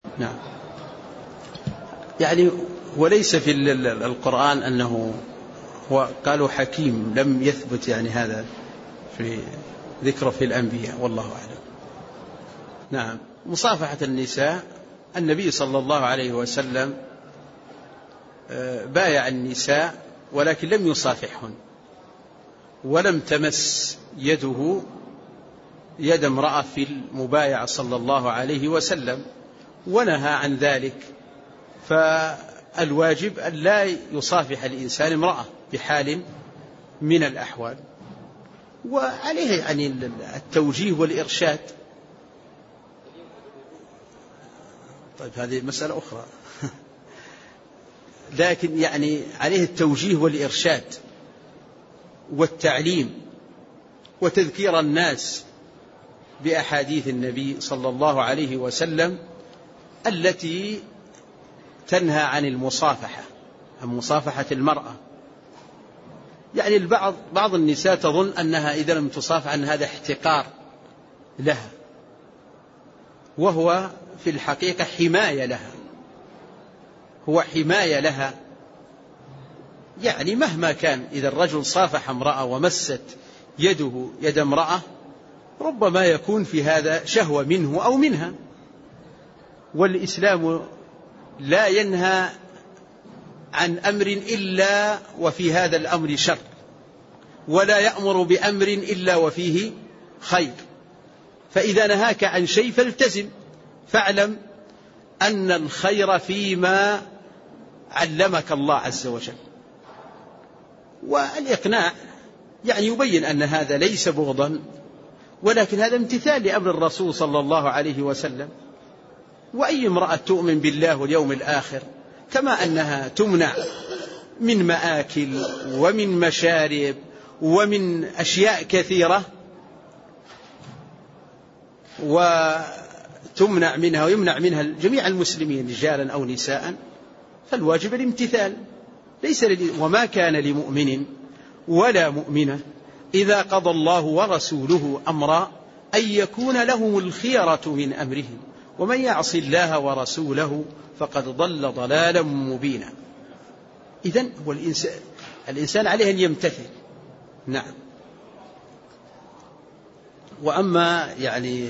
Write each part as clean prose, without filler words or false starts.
نعم. يعني وليس في القرآن أنه هو قالوا حكيم، لم يثبت يعني هذا في ذكره في الأنبياء، والله أعلم. نعم. مصافحة النساء، النبي صلى الله عليه وسلم بايع النساء ولكن لم يصافحهن، ولم تمس يده يد امرأة في المبايعة صلى الله عليه وسلم، ونهى عن ذلك. فالواجب أن لا يصافح الإنسان امرأة بحال من الأحوال، وعليه يعني التوجيه والإرشاد. طيب هذه مسألة أخرى لكن يعني عليه التوجيه والإرشاد والتعليم وتذكير الناس بأحاديث النبي صلى الله عليه وسلم التي تنهى عن المصافحة، عن مصافحة المرأة. يعني بعض النساء تظن أنها إذا لم تصافح أن هذا احتقار لها، وهو في الحقيقة حماية لها، هو حماية لها. يعني مهما كان إذا الرجل صافح امرأة ومست يده يد امرأة ربما يكون في هذا شهوة منه أو منها، والإسلام لا ينهى عن أمر إلا وفي هذا الأمر شر، ولا يأمر بأمر إلا وفيه خير. فإذا نهاك عن شيء فالتزم، فاعلم أن الخير فيما علمك الله عز وجل. والإقناع يعني يبين أن هذا ليس بغضا، ولكن هذا امتثال لأمر الرسول صلى الله عليه وسلم. وأي امرأة تؤمن بالله واليوم الآخر كما أنها تمنع من مآكل ومن مشارب ومن أشياء كثيرة وتمنع منها ويمنع منها جميع المسلمين رجالا أو نساء، فالواجب الامتثال. وما كان لمؤمن ولا مؤمنة إذا قضى الله ورسوله أمرا أن يكون لهم الخيرة من أمرهم ومن يعص الله ورسوله فقد ضل ضلالا مبينا. إذن هو الإنسان عليه أن يمتثل. نعم. وأما يعني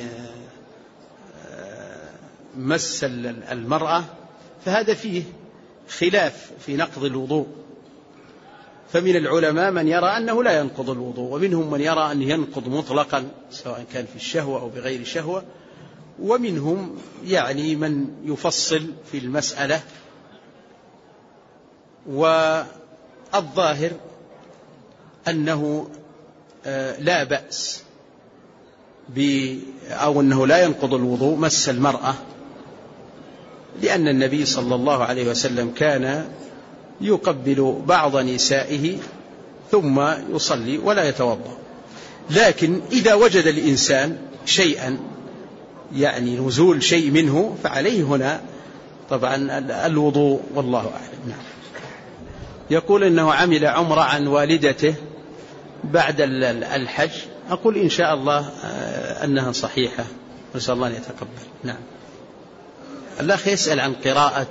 مس المرأة فهذا فيه خلاف في نقض الوضوء، فمن العلماء من يرى أنه لا ينقض الوضوء، ومنهم من يرى أنه ينقض مطلقا سواء كان في الشهوة أو بغير شهوة، ومنهم يعني من يفصل في المسألة. والظاهر أنه لا بأس أو أنه لا ينقض الوضوء مس المرأة، لأن النبي صلى الله عليه وسلم كان يقبل بعض نسائه ثم يصلي ولا يتوضأ. لكن إذا وجد الإنسان شيئا يعني نزول شيء منه فعليه هنا طبعا الوضوء، والله أعلم. نعم. يقول إنه عمل عمرة عن والدته بعد الحج. أقول إن شاء الله أنها صحيحة، نسأل الله أن يتقبل. نعم. الأخ يسأل عن قراءة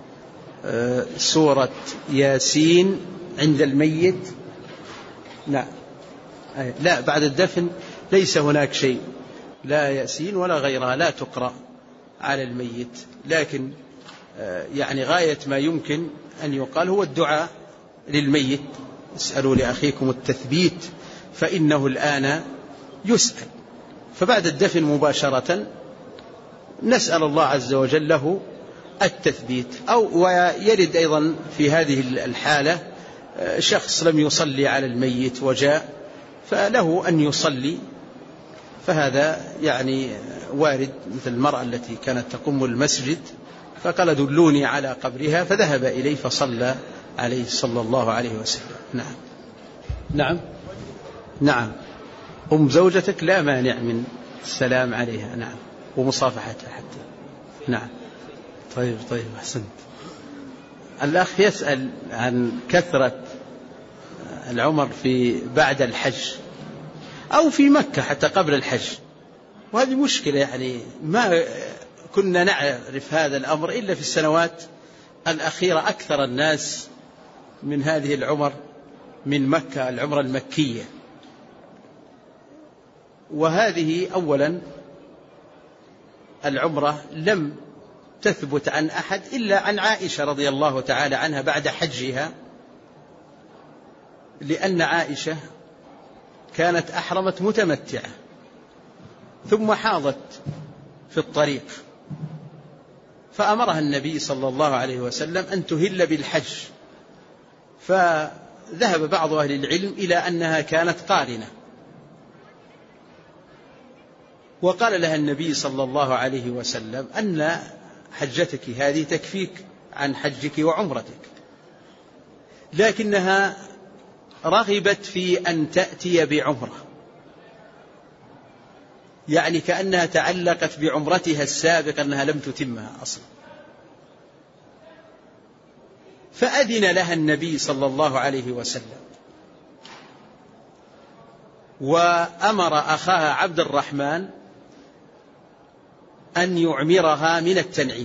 سورة ياسين عند الميت. نعم. لا، بعد الدفن ليس هناك شيء، لا ياسين ولا غيرها لا تقرأ على الميت، لكن يعني غاية ما يمكن أن يقال هو الدعاء للميت. اسألوا لأخيكم التثبيت فإنه الآن يسأل. فبعد الدفن مباشرة نسأل الله عز وجل له التثبيت. ويرد أيضا في هذه الحالة شخص لم يصلي على الميت وجاء فله أن يصلي، فهذا يعني وارد، مثل المرأة التي كانت تقوم المسجد فقال دلوني على قبرها فذهب إليه فصلى عليه صلى الله عليه وسلم. نعم. نعم. نعم. زوجتك لا مانع من السلام عليها. نعم. ومصافحتها حتى. نعم. طيب أحسنت. الأخ يسأل عن كثرة العمر في بعد الحج أو في مكة حتى قبل الحج، وهذه مشكلة يعني ما كنا نعرف هذا الأمر إلا في السنوات الأخيرة أكثر الناس من هذه العمر من مكة، العمرة المكية. وهذه أولا العمرة لم تثبت عن أحد إلا عن عائشة رضي الله تعالى عنها بعد حجها، لأن عائشة كانت أحرمت متمتعة ثم حاضت في الطريق، فأمرها النبي صلى الله عليه وسلم أن تهل بالحج، فذهب بعض أهل العلم إلى أنها كانت قارنة، وقال لها النبي صلى الله عليه وسلم أن حجتك هذه تكفيك عن حجك وعمرتك، لكنها رغبت في أن تأتي بعمرة، يعني كأنها تعلقت بعمرتها السابقة أنها لم تتمها أصلا. فأذن لها النبي صلى الله عليه وسلم، وأمر أخاها عبد الرحمن أن يعمرها من التنعيم،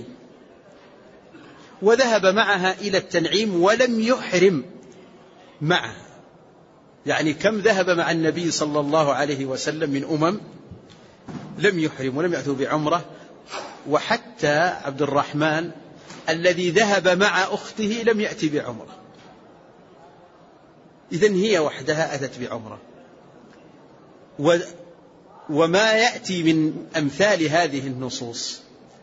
وذهب معها إلى التنعيم ولم يحرم معها. يعني كم ذهب مع النبي صلى الله عليه وسلم من لم يحرم ولم يأتوا بعمرة. وحتى عبد الرحمن الذي ذهب مع أخته لم يأتي بعمرة، إذن هي وحدها أتت بعمرة. وما يأتي من أمثال هذه النصوص،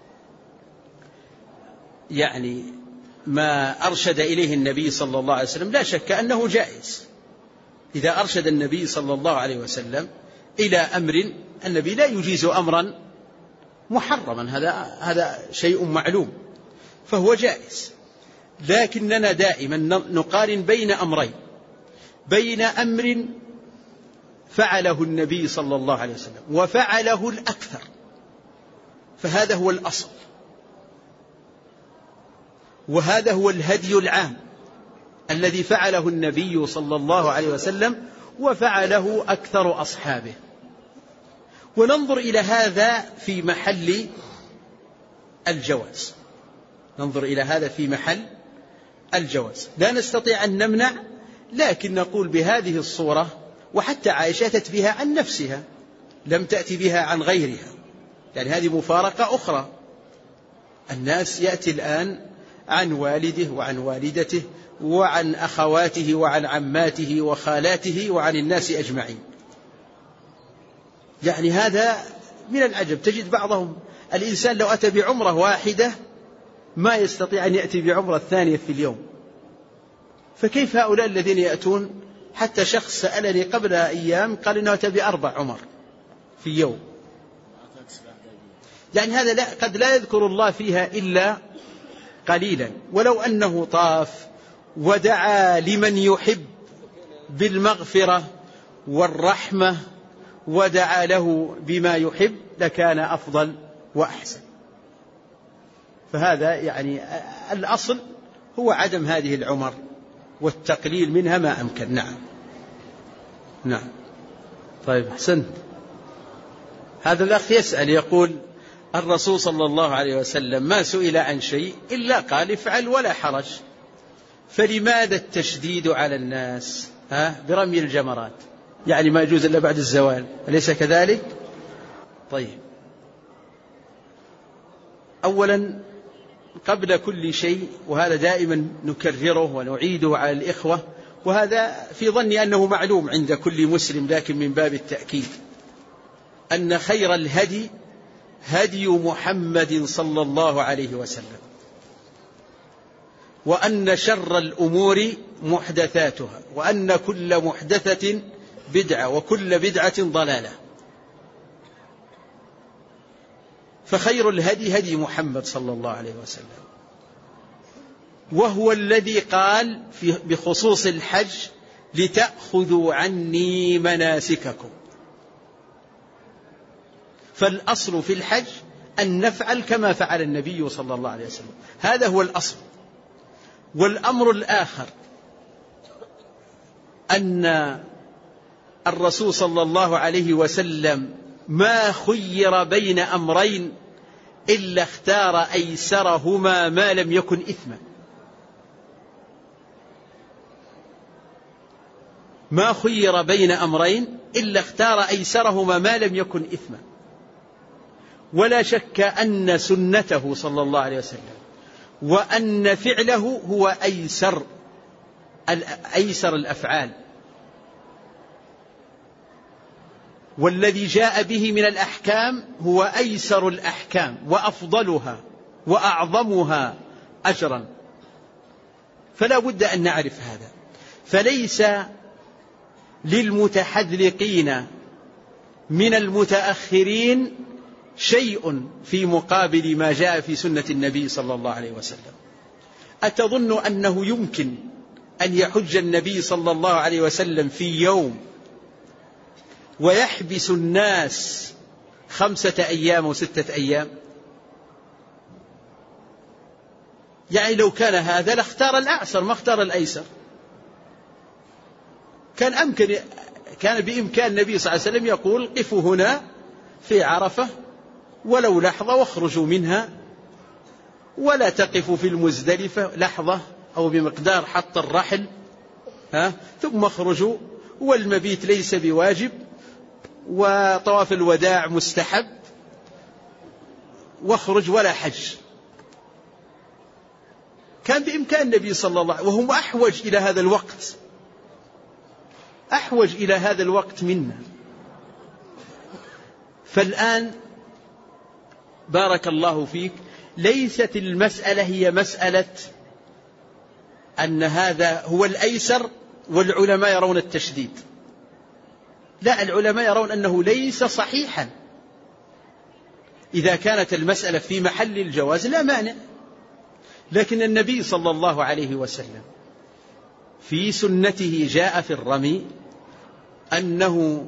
يعني ما أرشد إليه النبي صلى الله عليه وسلم لا شك أنه جائز. إذا أرشد النبي صلى الله عليه وسلم إلى أمر، النبي لا يجيز أمرا محرما، هذا شيء معلوم، فهو جائز. لكننا دائما نقارن بين أمرين، بين أمر فعله النبي صلى الله عليه وسلم وفعله الأكثر، فهذا هو الأصل، وهذا هو الهدي العام الذي فعله النبي صلى الله عليه وسلم وفعله أكثر أصحابه. وننظر إلى هذا في محل الجواز، ننظر إلى هذا في محل الجواز، لا نستطيع أن نمنع، لكن نقول بهذه الصورة. وحتى عائشة أتت بها عن نفسها، لم تأتي بها عن غيرها، يعني هذه مفارقة أخرى. الناس يأتي الآن عن والده وعن والدته وعن أخواته وعن عماته وخالاته وعن الناس أجمعين، يعني هذا من العجب. تجد بعضهم الإنسان لو أتى بعمرة واحدة ما يستطيع أن يأتي بعمرة ثانية في اليوم، فكيف هؤلاء الذين يأتون؟ حتى شخص سألني قبل أيام قال إنه أتى ب4 عمر في يوم، يعني هذا قد لا يذكر الله فيها إلا قليلا. ولو أنه طاف ودعا لمن يحب بالمغفرة والرحمة ودعا له بما يحب لكان أفضل وأحسن. فهذا يعني الأصل هو عدم هذه العمر والتقليل منها ما أمكن. نعم. طيب أحسنت. هذا الأخ يسأل يقول: الرسول صلى الله عليه وسلم ما سئل عن شيء إلا قال افعل ولا حرج، فلماذا التشديد على الناس برمي الجمرات؟ يعني ما يجوز إلا بعد الزوال، أليس كذلك؟ طيب، أولا قبل كل شيء، وهذا دائما نكرره ونعيده على الإخوة، وهذا في ظني أنه معلوم عند كل مسلم لكن من باب التأكيد، أن خير الهدي هدي محمد صلى الله عليه وسلم، وأن شر الأمور محدثاتها، وأن كل محدثة بدعة وكل بدعة ضلالة. فخير الهدي هدي محمد صلى الله عليه وسلم، وهو الذي قال بخصوص الحج: لتأخذوا عني مناسككم. فالأصل في الحج أن نفعل كما فعل النبي صلى الله عليه وسلم، هذا هو الأصل. والأمر الآخر أن الرسول صلى الله عليه وسلم ما خير بين أمرين إلا اختار أيسرهما ما لم يكن إثما. ما خير بين أمرين إلا اختار أيسرهما ما لم يكن إثما. ولا شك أن سنته صلى الله عليه وسلم وأن فعله هو أيسر الأفعال، والذي جاء به من الأحكام هو أيسر الأحكام وأفضلها وأعظمها أجرا. فلا بد أن نعرف هذا. فليس للمتحذلقين من المتأخرين شيء في مقابل ما جاء في سنة النبي صلى الله عليه وسلم. أتظن أنه يمكن أن يحج النبي صلى الله عليه وسلم في يوم ويحبس الناس 5 أيام و6 أيام؟ يعني لو كان هذا لاختار الأعسر ما اختار الأيسر. كان بإمكان النبي صلى الله عليه وسلم يقول قفوا هنا في عرفة ولو لحظة واخرجوا منها، ولا تقفوا في المزدلفة لحظة أو بمقدار حط الرحل ثم اخرجوا، والمبيت ليس بواجب، وطواف الوداع مستحب، واخرج ولا حج. كان بإمكان النبي صلى الله عليه وسلم، وهم أحوج إلى هذا الوقت، أحوج إلى هذا الوقت منا. فالآن بارك الله فيك ليست المسألة هي مسألة أن هذا هو الأيسر والعلماء يرون التشديد. لا، العلماء يرون أنه ليس صحيحا. إذا كانت المسألة في محل الجواز لا مانع، لكن النبي صلى الله عليه وسلم في سنته جاء في الرمي أنه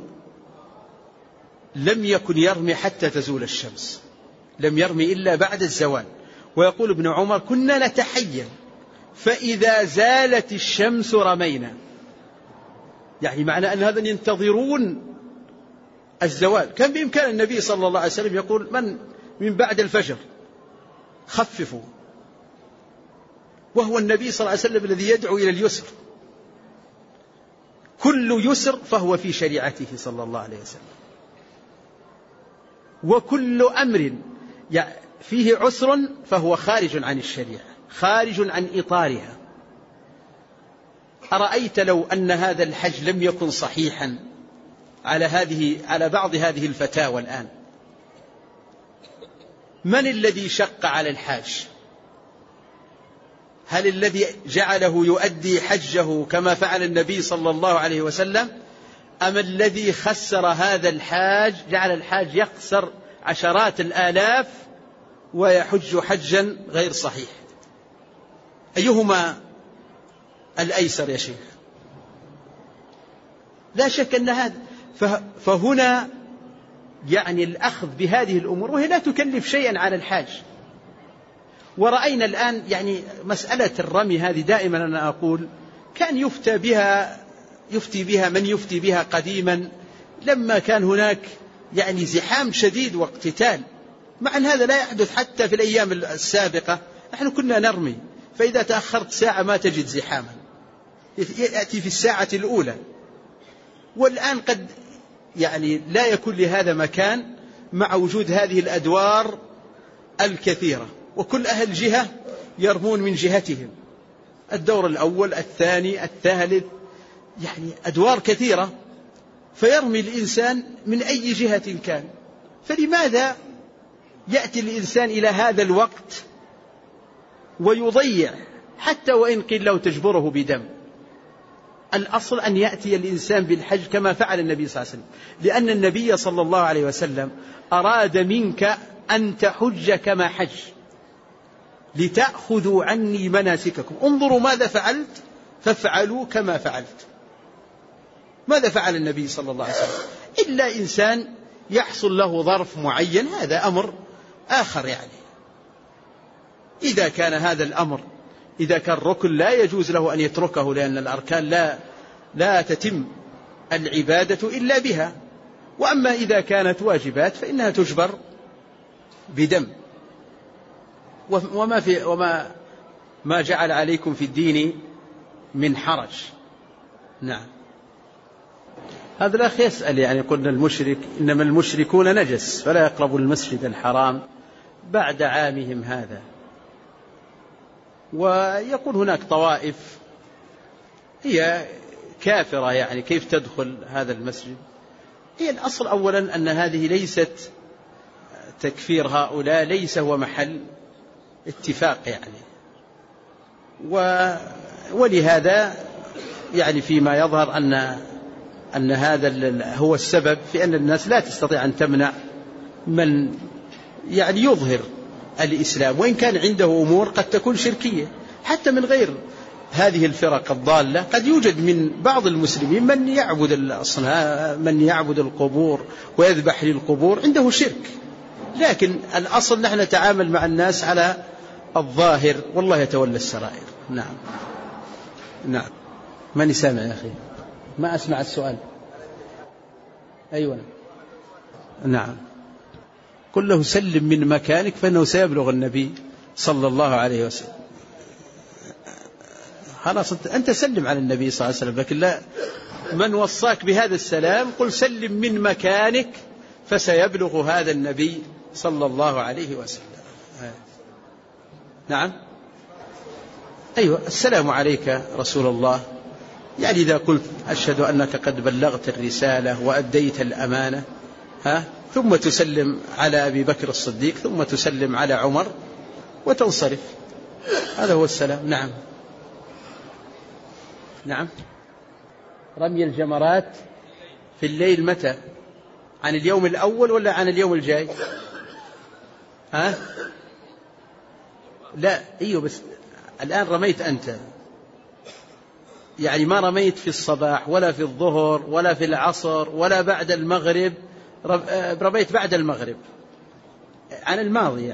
لم يكن يرمي حتى تزول الشمس، لم يرمي إلا بعد الزوال. ويقول ابن عمر كنا نتحين فإذا زالت الشمس رمينا، يعني معنى أن هذا ينتظرون الزوال. كان بإمكان النبي صلى الله عليه وسلم يقول من بعد الفجر خففوا، وهو النبي صلى الله عليه وسلم الذي يدعو إلى اليسر. كل يسر فهو في شريعته صلى الله عليه وسلم، وكل أمر فيه عسر فهو خارج عن الشريعة، خارج عن إطارها. أرأيت لو أن هذا الحج لم يكن صحيحا على بعض هذه الفتاوى الآن، من الذي شق على الحاج؟ هل الذي جعله يؤدي حجه كما فعل النبي صلى الله عليه وسلم، أم الذي خسر هذا الحاج، جعل الحاج يخسر عشرات الآلاف ويحج حجا غير صحيح؟ أيهما الأيسر يا شيخ؟ لا شك أن هذا. فهنا يعني الأخذ بهذه الأمور، وهي لا تكلف شيئا على الحاج. ورأينا الآن يعني مسألة الرمي هذه دائما أنا أقول كان يفتي بها من يفتي بها قديما لما كان هناك يعني زحام شديد واقتتال. مع أن هذا لا يحدث حتى في الأيام السابقة، نحن كنا نرمي فإذا تأخرت ساعة ما تجد زحاما، يأتي في الساعة الأولى. والآن قد يعني لا يكون لهذا مكان مع وجود هذه الأدوار الكثيرة، وكل أهل جهة يرمون من جهتهم، الدور الأول الثاني الثالث، يعني أدوار كثيرة، فيرمي الإنسان من أي جهة كان. فلماذا يأتي الإنسان إلى هذا الوقت ويضيع، حتى وإن قيل له تجبره بدم؟ الأصل أن يأتي الإنسان بالحج كما فعل النبي صلى الله عليه وسلم، لأن النبي صلى الله عليه وسلم أراد منك أن تحج كما حج، لتأخذوا عني مناسككم. انظروا ماذا فعلت فافعلوا كما فعلت. ماذا فعل النبي صلى الله عليه وسلم؟ إلا إنسان يحصل له ظرف معين، هذا أمر آخر. يعني إذا كان هذا الأمر، إذا كان ركن لا يجوز له أن يتركه، لأن الأركان لا تتم العبادة إلا بها. وأما إذا كانت واجبات فإنها تجبر بدم. ما جعل عليكم في الدين من حرج. نعم. هذا الأخ يسأل يعني قلنا المشرك إنما المشركون نجس فلا يقربوا المسجد الحرام بعد عامهم هذا. ويقول هناك طوائف هي كافرة، يعني كيف تدخل هذا المسجد؟ هي الأصل أولا أن هذه ليست تكفير هؤلاء ليس هو محل اتفاق يعني. ولهذا يعني فيما يظهر أن هذا هو السبب في أن الناس لا تستطيع أن تمنع من يعني يظهر الإسلام، وإن كان عنده أمور قد تكون شركية حتى من غير هذه الفرق الضالة. قد يوجد من بعض المسلمين من يعبد الأصنام، من يعبد القبور ويذبح للقبور، عنده شرك. لكن الأصل نحن نتعامل مع الناس على الظاهر، والله يتولى السرائر. نعم. نعم. ماني سامع يا أخي، ما أسمع السؤال. أيوة. نعم. قل له سلم من مكانك فإنه سيبلغ النبي صلى الله عليه وسلم. خلاص أنت سلم على النبي صلى الله عليه وسلم، لكن لا من وصاك بهذا السلام قل سلم من مكانك فسيبلغ هذا النبي صلى الله عليه وسلم. نعم. أيوة. السلام عليك رسول الله، يعني إذا قلت أشهد أنك قد بلغت الرسالة وأديت الأمانة ثم تسلم على أبي بكر الصديق ثم تسلم على عمر وتنصرف، هذا هو السلام. نعم. نعم. رمي الجمرات في الليل متى؟ عن اليوم الأول ولا عن اليوم الجاي؟ لا أيوه، بس الآن رميت أنت، يعني ما رميت في الصباح ولا في الظهر ولا في العصر ولا بعد المغرب، رميت بعد المغرب عن الماضي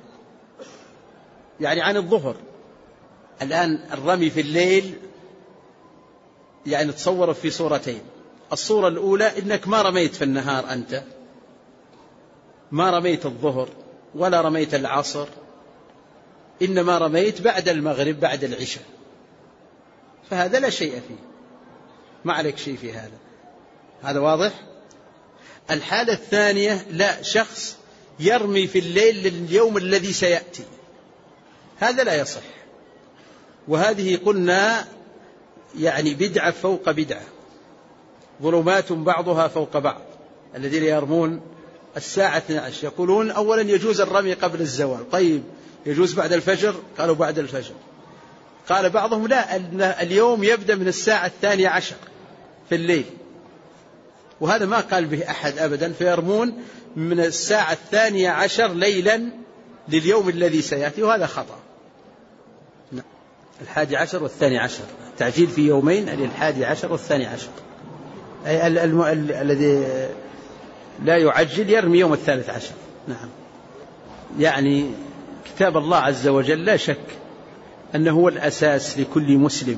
يعني عن الظهر. الآن الرمي في الليل يعني تصور في صورتين. الصورة الأولى إنك ما رميت في النهار، أنت ما رميت الظهر ولا رميت العصر، إنما رميت بعد المغرب بعد العشاء، فهذا لا شيء فيه، ما عليك شيء في هذا واضح. الحالة الثانية لا، شخص يرمي في الليل لليوم الذي سيأتي، هذا لا يصح، وهذه قلنا يعني بدعة فوق بدعة، ظلمات بعضها فوق بعض. الذين يرمون الساعة 12 يقولون أولا يجوز الرمي قبل الزوال، طيب يجوز بعد الفجر؟ قالوا بعد الفجر. قال بعضهم لا، اليوم يبدأ من الساعة 12 في الليل، وهذا ما قال به أحد أبدا، فيرمون من الساعة 12 ليلا لليوم الذي سيأتي، وهذا خطأ. 11 و12 تعجيل في يومين، 11 و12، أي الذي لا يعجل يرمي يوم 13. نعم. يعني كتاب الله عز وجل لا شك أنه هو الأساس لكل مسلم،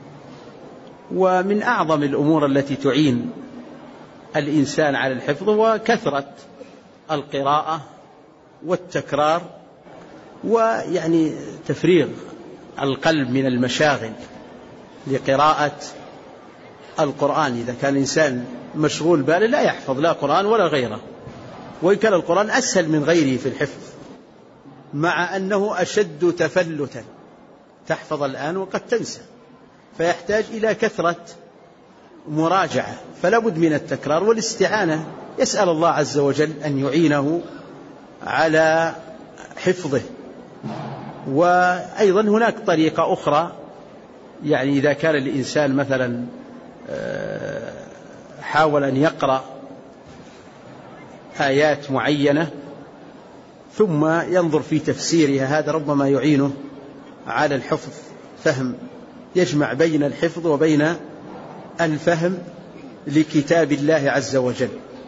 ومن أعظم الأمور التي تعين الإنسان على الحفظ وكثرة القراءة والتكرار، ويعني تفريغ القلب من المشاغل لقراءة القرآن. إذا كان الإنسان مشغول باله لا يحفظ لا قرآن ولا غيره، وإن كان القرآن أسهل من غيره في الحفظ، مع أنه أشد تفلتا، تحفظ الآن وقد تنسى، فيحتاج إلى كثرة مراجعة، فلا بد من التكرار والاستعانة. يسأل الله عز وجل أن يعينه على حفظه. وأيضا هناك طريقة أخرى، يعني إذا كان الإنسان مثلا حاول أن يقرأ آيات معينة ثم ينظر في تفسيرها، هذا ربما يعينه على الحفظ، فهم، يجمع بين الحفظ وبين الفهم لكتاب الله عز وجل،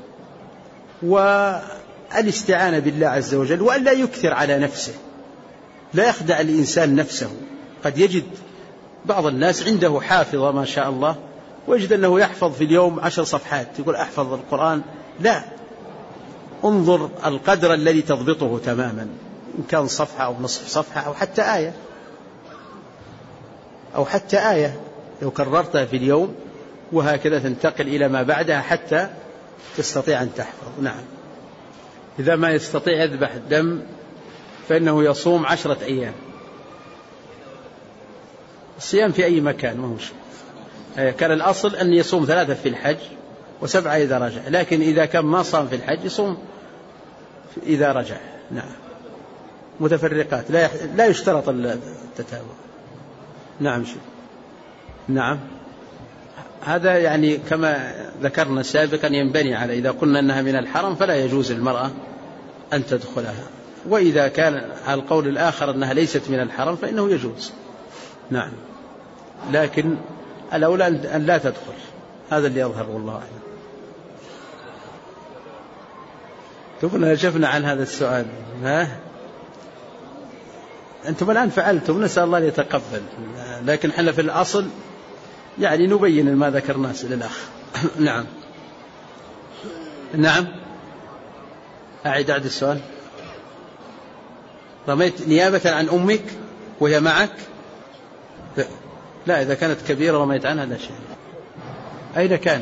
والاستعانة بالله عز وجل، وأن لا يكثر على نفسه، لا يخدع الإنسان نفسه. قد يجد بعض الناس عنده حافظة ما شاء الله، ويجد أنه يحفظ في اليوم 10 صفحات، يقول أحفظ القرآن. لا، انظر القدر الذي تضبطه تماما، إن كان صفحة أو نصف صفحة أو حتى آية لو كررتها في اليوم وهكذا تنتقل إلى ما بعدها حتى تستطيع أن تحفظ. نعم. إذا ما يستطيع يذبح الدم فإنه يصوم 10 أيام. الصيام في أي مكان ما هو شيء. كان الأصل أن يصوم 3 في الحج و7 إذا رجع، لكن إذا كان ما صام في الحج يصوم إذا رجع. نعم. متفرقات لا يشترط التتابع. نعم شيء. نعم. هذا يعني كما ذكرنا سابقا ينبني على إذا قلنا أنها من الحرم فلا يجوز المرأة أن تدخلها، وإذا كان على القول الآخر أنها ليست من الحرم فإنه يجوز. نعم. لكن الأولى أن لا تدخل، هذا اللي يظهر والله أعلم. تقولنا نجفنا عن هذا السؤال. أنتم الآن فعلتم، نسأل الله أن يتقبل، لكن حنا في الأصل يعني نبين ما ذكرناه للأخ. نعم. نعم. أعد السؤال. رميت نيابة عن أمك وهي معك؟ لا، إذا كانت كبيرة رميت عنها لا شيء. أين كان؟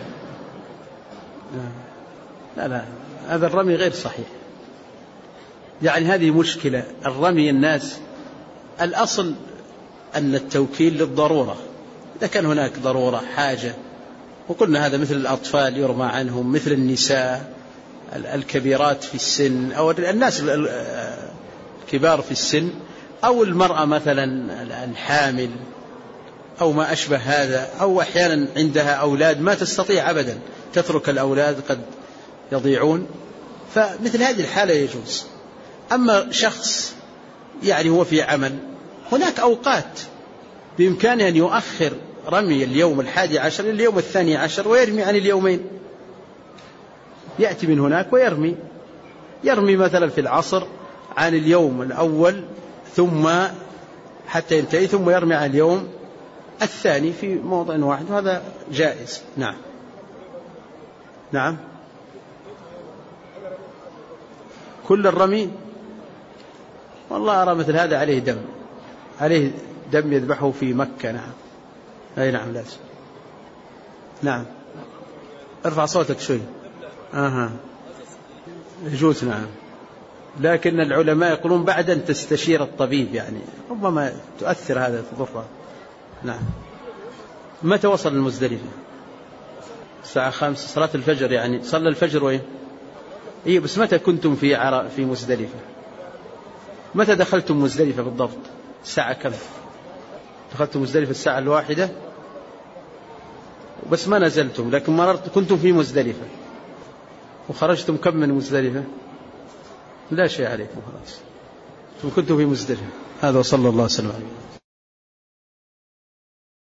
لا هذا الرمي غير صحيح. يعني هذه مشكلة الرمي. الناس الأصل أن التوكيل للضرورة، إذا كان هناك ضرورة حاجة، وقلنا هذا مثل الأطفال يرمى عنهم، مثل النساء الكبيرات في السن أو الناس الكبار في السن، أو المرأة مثلا الحامل أو ما أشبه هذا، أو أحيانا عندها أولاد ما تستطيع أبدا تترك الأولاد قد يضيعون، فمثل هذه الحالة يجوز. أما شخص يعني هو في عمل، هناك أوقات بإمكانه أن يؤخر رمي اليوم 11 إلى اليوم 12 ويرمي عن اليومين، يأتي من هناك ويرمي مثلا في العصر عن اليوم الأول ثم حتى ينتهي، ثم يرمي عن اليوم الثاني في موضع واحد، وهذا جائز. نعم. نعم. كل الرمي والله أرى مثل هذا عليه دم يذبحه في مكة. نعم. أي نعم لازم. نعم. ارفع صوتك شوي. يجوز. نعم. لكن العلماء يقولون بعد أن تستشير الطبيب، يعني ربما تؤثر هذا تضره. نعم. متى وصل المزدلفة؟ الساعة 5 صلاة الفجر، يعني صلى الفجر وين؟ إيه بس متى كنتم في مزدلفة؟ متى دخلتم مزدلفة بالضبط؟ الساعة كم؟ دخلتم مزدلفة الساعة 1 بس ما نزلتم، لكن كنتم في مزدلفة وخرجتم كم من مزدلفة؟ لا شيء عليكم خلاص، كنتم في مزدلفة. هذا وصلى الله وسلم عليه.